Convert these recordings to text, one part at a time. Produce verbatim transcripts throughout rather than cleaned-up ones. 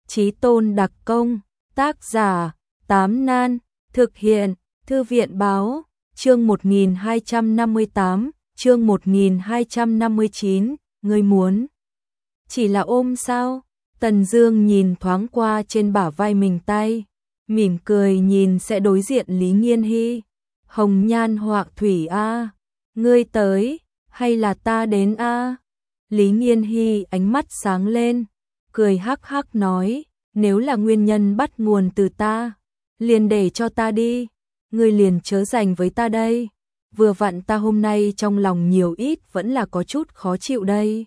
Chí tôn đặc công, tác giả, Tám Nan, thực hiện, Thư viện báo, chương một nghìn hai trăm năm mươi tám, chương một nghìn hai trăm năm mươi chín, ngươi muốn chỉ là ôm sao? Tần Dương nhìn thoáng qua trên bả vai mình tay, mỉm cười nhìn sẽ đối diện Lý Nghiên Hy. Hồng nhan họa thủy a, ngươi tới, hay là ta đến a? Lý Nghiên Hy ánh mắt sáng lên, cười hắc hắc nói, nếu là nguyên nhân bắt nguồn từ ta, liền để cho ta đi, ngươi liền chớ dành với ta đây. Vừa vặn ta hôm nay trong lòng nhiều ít vẫn là có chút khó chịu đây.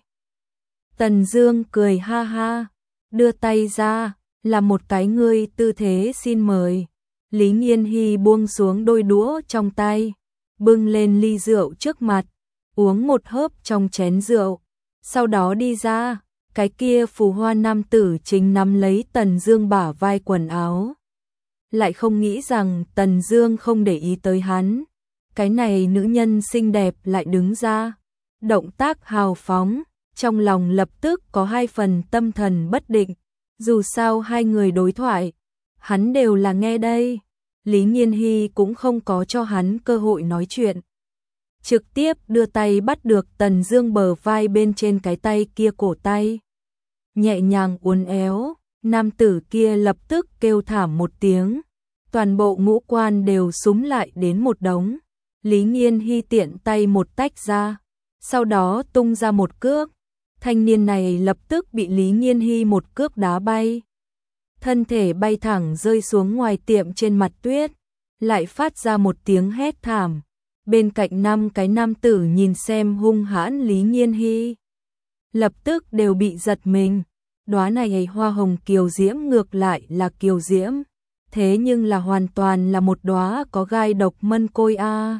Tần Dương cười ha ha, đưa tay ra, là một cái ngươi tư thế xin mời. Lý Nghiên Hy buông xuống đôi đũa trong tay, bưng lên ly rượu trước mặt, uống một hớp trong chén rượu, sau đó đi ra. Cái kia phù hoa nam tử chính nắm lấy Tần Dương bả vai quần áo, lại không nghĩ rằng Tần Dương không để ý tới hắn. Cái này nữ nhân xinh đẹp lại đứng ra, động tác hào phóng, trong lòng lập tức có hai phần tâm thần bất định. Dù sao hai người đối thoại, hắn đều là nghe đây. Lý Nghiên Hy cũng không có cho hắn cơ hội nói chuyện, trực tiếp đưa tay bắt được Tần Dương bờ vai bên trên cái tay kia cổ tay, nhẹ nhàng uốn éo. Nam tử kia lập tức kêu thảm một tiếng, toàn bộ ngũ quan đều súm lại đến một đống. Lý Nghiên Hy tiện tay một tách ra, sau đó tung ra một cước. Thanh niên này lập tức bị Lý Nghiên Hy một cước đá bay, thân thể bay thẳng rơi xuống ngoài tiệm trên mặt tuyết, lại phát ra một tiếng hét thảm. Bên cạnh năm cái nam tử nhìn xem hung hãn Lý Nghiên Hy, lập tức đều bị giật mình. Đóa này hoa hồng kiều diễm ngược lại là kiều diễm, thế nhưng là hoàn toàn là một đóa có gai độc mân côi a. À.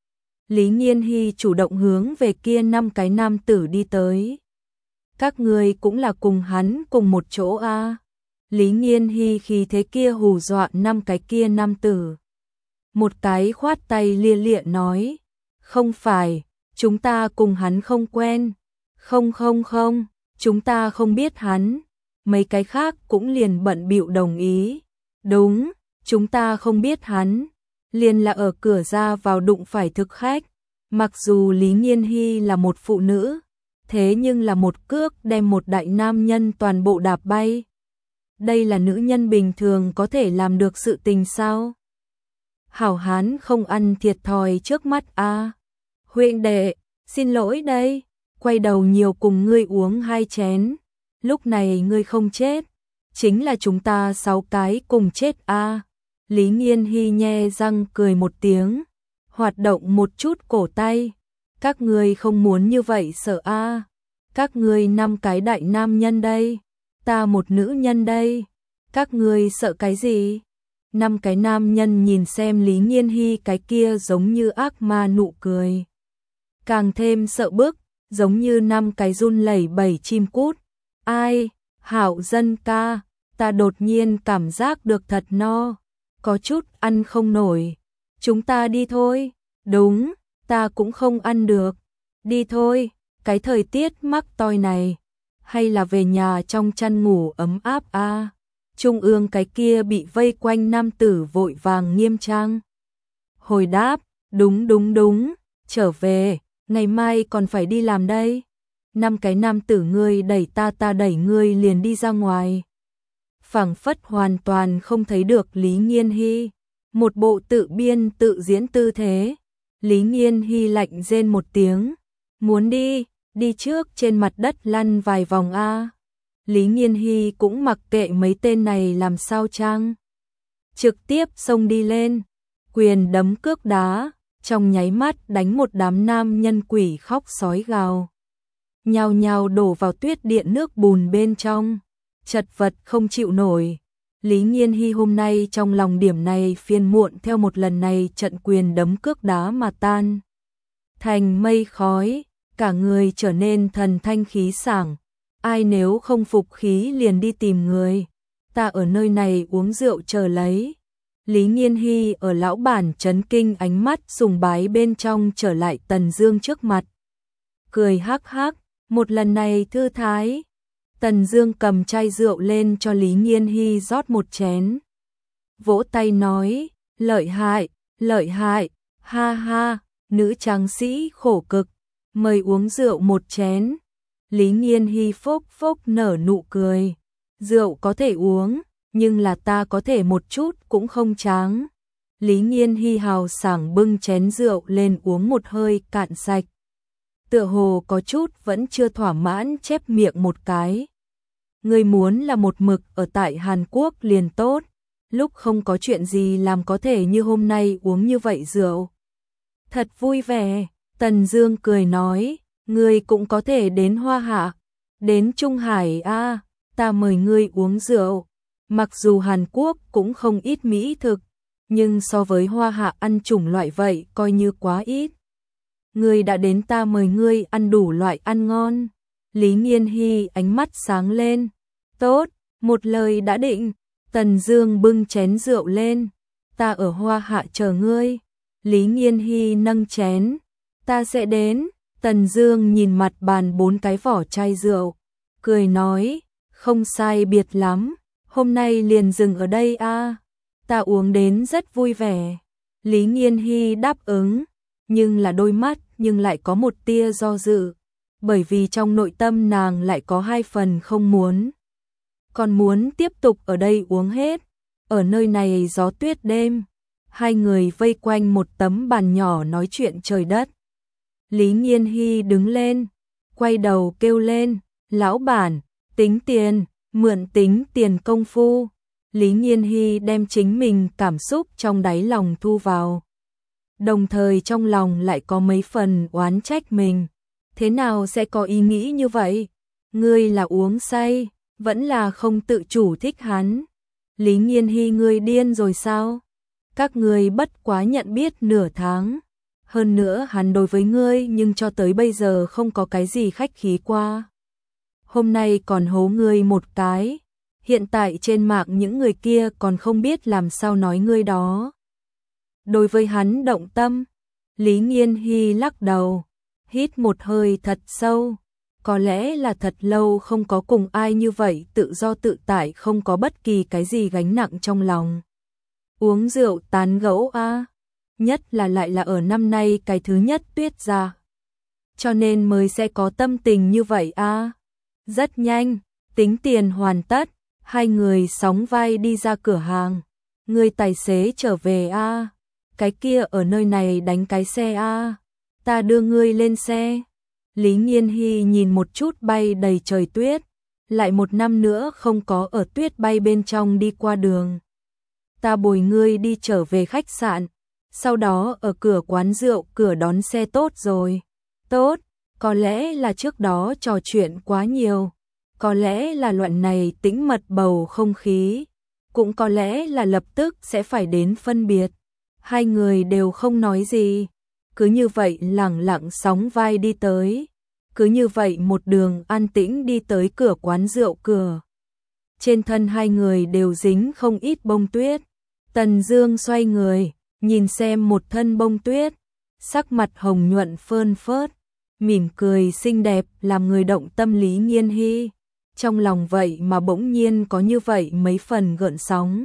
Lý Nghiên Hy chủ động hướng về kia năm cái nam tử đi tới. Các ngươi cũng là cùng hắn cùng một chỗ a. À. Lý Nghiên Hy khi thế kia hù dọa năm cái kia nam tử. Một cái khoát tay lia lịa nói, không phải, chúng ta cùng hắn không quen. Không không không, chúng ta không biết hắn. Mấy cái khác cũng liền bận bịu đồng ý. Đúng, chúng ta không biết hắn. Liền là ở cửa ra vào đụng phải thực khách. Mặc dù Lý Nghiên Hy là một phụ nữ, thế nhưng là một cước đem một đại nam nhân toàn bộ đạp bay. Đây là nữ nhân bình thường có thể làm được sự tình sao? Hảo hán không ăn thiệt thòi trước mắt a. À. Huynh đệ, xin lỗi đây, quay đầu nhiều cùng ngươi uống hai chén. Lúc này ngươi không chết, chính là chúng ta sáu cái cùng chết a. À. Lý Nghiên Hy nhe răng cười một tiếng, hoạt động một chút cổ tay. Các ngươi không muốn như vậy sợ a. À. Các ngươi năm cái đại nam nhân đây, ta một nữ nhân đây, các ngươi sợ cái gì? Năm cái nam nhân nhìn xem Lý Nghiên Hy cái kia giống như ác ma nụ cười, càng thêm sợ bức, giống như năm cái run lẩy bẩy chim cút. Ai, Hạo Dân ca, ta đột nhiên cảm giác được thật no, có chút ăn không nổi. Chúng ta đi thôi. Đúng, ta cũng không ăn được. Đi thôi, cái thời tiết mắc toi này, hay là về nhà trong chăn ngủ ấm áp a. À. Trung ương cái kia bị vây quanh nam tử vội vàng nghiêm trang hồi đáp, đúng đúng đúng, trở về, ngày mai còn phải đi làm đây. Năm cái nam tử ngươi đẩy ta ta đẩy ngươi liền đi ra ngoài, phảng phất hoàn toàn không thấy được Lý Nghiên Hy, một bộ tự biên tự diễn tư thế. Lý Nghiên Hy lạnh rên một tiếng, muốn đi, đi trước trên mặt đất lăn vài vòng a. Lý Nghiên Hy cũng mặc kệ mấy tên này làm sao trang, trực tiếp xông đi lên, quyền đấm cước đá, trong nháy mắt đánh một đám nam nhân quỷ khóc sói gào, nhào nhào đổ vào tuyết điện nước bùn bên trong, chật vật không chịu nổi. Lý Nghiên Hy hôm nay trong lòng điểm này phiền muộn theo một lần này trận quyền đấm cước đá mà tan thành mây khói, cả người trở nên thần thanh khí sảng. Ai nếu không phục khí liền đi tìm người, ta ở nơi này uống rượu chờ lấy. Lý Nghiên Hy ở lão bản chấn kinh ánh mắt sùng bái bên trong trở lại Tần Dương trước mặt, cười hắc hắc, một lần này thư thái. Tần Dương cầm chai rượu lên cho Lý Nghiên Hy rót một chén. Vỗ tay nói, lợi hại, lợi hại, ha ha, nữ tráng sĩ khổ cực, mời uống rượu một chén. Lý Nghiên Hy phốc phốc nở nụ cười, rượu có thể uống, nhưng là ta có thể một chút cũng không cháng. Lý Nghiên Hy hào sảng bưng chén rượu lên uống một hơi cạn sạch. Tựa hồ có chút vẫn chưa thỏa mãn chép miệng một cái. Người muốn là một mực ở tại Hàn Quốc liền tốt, lúc không có chuyện gì làm có thể như hôm nay uống như vậy rượu. Thật vui vẻ, Tần Dương cười nói, ngươi cũng có thể đến Hoa Hạ, đến Trung Hải a, ta mời ngươi uống rượu. Mặc dù Hàn Quốc cũng không ít mỹ thực, nhưng so với Hoa Hạ ăn chủng loại vậy coi như quá ít. Ngươi đã đến ta mời ngươi ăn đủ loại ăn ngon. Lý Nghiên Hy ánh mắt sáng lên. Tốt, một lời đã định. Tần Dương bưng chén rượu lên. Ta ở Hoa Hạ chờ ngươi. Lý Nghiên Hy nâng chén. Ta sẽ đến. Tần Dương nhìn mặt bàn bốn cái vỏ chai rượu, cười nói, không sai biệt lắm, hôm nay liền dừng ở đây a. Ta uống đến rất vui vẻ. Lý Nghiên Hy đáp ứng, nhưng là đôi mắt nhưng lại có một tia do dự, bởi vì trong nội tâm nàng lại có hai phần không muốn. Còn muốn tiếp tục ở đây uống hết. Ở nơi này gió tuyết đêm, hai người vây quanh một tấm bàn nhỏ nói chuyện trời đất. Lý Nghiên Hy đứng lên, quay đầu kêu lên, lão bản, tính tiền, mượn tính tiền công phu. Lý Nghiên Hy đem chính mình cảm xúc trong đáy lòng thu vào. Đồng thời trong lòng lại có mấy phần oán trách mình. Thế nào sẽ có ý nghĩ như vậy? Ngươi là uống say, vẫn là không tự chủ thích hắn. Lý Nghiên Hy ngươi điên rồi sao? Các ngươi bất quá nhận biết nửa tháng. Hơn nữa hắn đối với ngươi nhưng cho tới bây giờ không có cái gì khách khí qua. Hôm nay còn hố ngươi một cái. Hiện tại trên mạng những người kia còn không biết làm sao nói ngươi đó. Đối với hắn động tâm, Lý Nghiên Hy lắc đầu, hít một hơi thật sâu. Có lẽ là thật lâu không có cùng ai như vậy tự do tự tại, không có bất kỳ cái gì gánh nặng trong lòng. Uống rượu tán gẫu a, nhất là lại là ở năm nay cái thứ nhất tuyết ra. Cho nên mới sẽ có tâm tình như vậy a. Rất nhanh, tính tiền hoàn tất, hai người sóng vai đi ra cửa hàng. Người tài xế trở về a, cái kia ở nơi này đánh cái xe a, ta đưa ngươi lên xe. Lý Nghiên Hy nhìn một chút bay đầy trời tuyết, lại một năm nữa không có ở tuyết bay bên trong đi qua đường. Ta bồi ngươi đi trở về khách sạn, sau đó ở cửa quán rượu cửa đón xe tốt rồi. Tốt, có lẽ là trước đó trò chuyện quá nhiều, có lẽ là loại này tĩnh mật bầu không khí, cũng có lẽ là lập tức sẽ phải đến phân biệt. Hai người đều không nói gì, cứ như vậy lẳng lặng sóng vai đi tới. Cứ như vậy một đường an tĩnh đi tới cửa quán rượu cửa. Trên thân hai người đều dính không ít bông tuyết. Tần Dương xoay người, nhìn xem một thân bông tuyết, sắc mặt hồng nhuận phơn phớt, mỉm cười xinh đẹp làm người động tâm. Lý Nghiên Hy trong lòng vậy mà bỗng nhiên có như vậy mấy phần gợn sóng.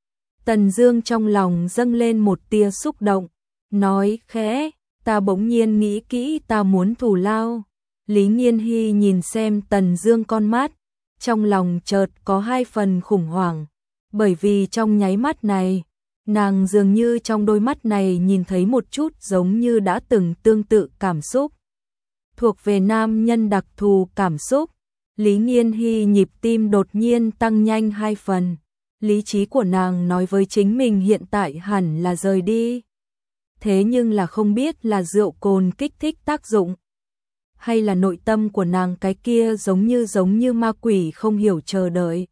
Tần Dương trong lòng dâng lên một tia xúc động, nói khẽ, ta bỗng nhiên nghĩ kỹ ta muốn thù lao. Lý Nghiên Hy nhìn xem Tần Dương con mắt, trong lòng chợt có hai phần khủng hoảng, bởi vì trong nháy mắt này, nàng dường như trong đôi mắt này nhìn thấy một chút giống như đã từng tương tự cảm xúc, thuộc về nam nhân đặc thù cảm xúc. Lý Nghiên Hy nhịp tim đột nhiên tăng nhanh hai phần, lý trí của nàng nói với chính mình hiện tại hẳn là rời đi. Thế nhưng là không biết là rượu cồn kích thích tác dụng, hay là nội tâm của nàng cái kia giống như giống như ma quỷ không hiểu chờ đợi.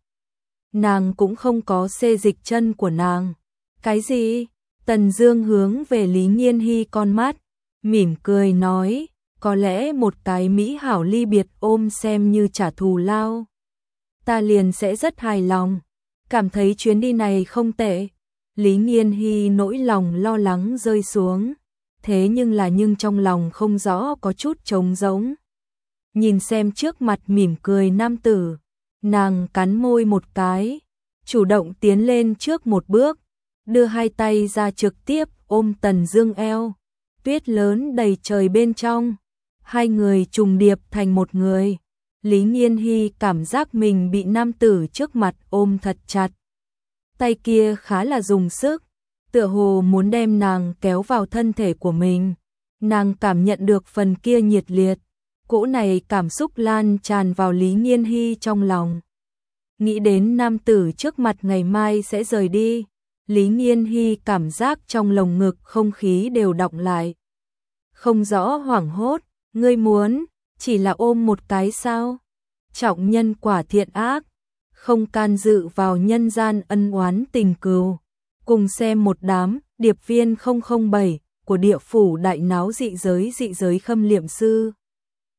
Nàng cũng không có xê dịch chân của nàng. Cái gì? Tần Dương hướng về Lý Nghiên Hy con mắt, mỉm cười nói, có lẽ một cái mỹ hảo ly biệt ôm xem như trả thù lao. Ta liền sẽ rất hài lòng, cảm thấy chuyến đi này không tệ. Lý Nghiên Hy nỗi lòng lo lắng rơi xuống. Thế nhưng là nhưng trong lòng không rõ có chút trống rỗng. Nhìn xem trước mặt mỉm cười nam tử, Nàng cắn môi một cái, chủ động tiến lên trước một bước, đưa hai tay ra trực tiếp ôm Tần Dương eo. Tuyết lớn đầy trời bên trong, hai người trùng điệp thành một người. Lý Nghiên Hy cảm giác mình bị nam tử trước mặt ôm thật chặt. Tay kia khá là dùng sức, tựa hồ muốn đem nàng kéo vào thân thể của mình. Nàng cảm nhận được phần kia nhiệt liệt, cỗ này cảm xúc lan tràn vào Lý Nghiên Hy trong lòng. Nghĩ đến nam tử trước mặt ngày mai sẽ rời đi, Lý Nghiên Hy cảm giác trong lồng ngực không khí đều đọng lại. Không rõ hoảng hốt, ngươi muốn chỉ là ôm một cái sao? Trọng nhân quả thiện ác, không can dự vào nhân gian ân oán tình cừu. Cùng xem một đám điệp viên không không bảy của địa phủ đại náo dị giới dị giới khâm liệm sư.